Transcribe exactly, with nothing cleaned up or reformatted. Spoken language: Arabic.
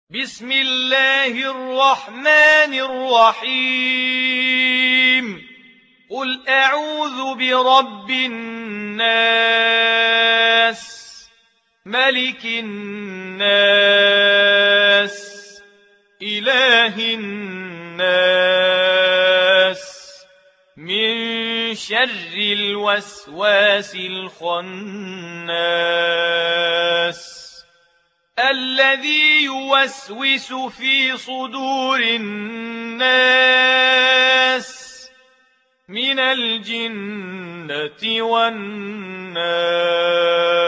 بسم الله الرحمن الرحيم قل أعوذ برب الناس ملك الناس إله الناس من شر الوسواس الخناس الذي يوسوس في صدور الناس من الجنة والناس.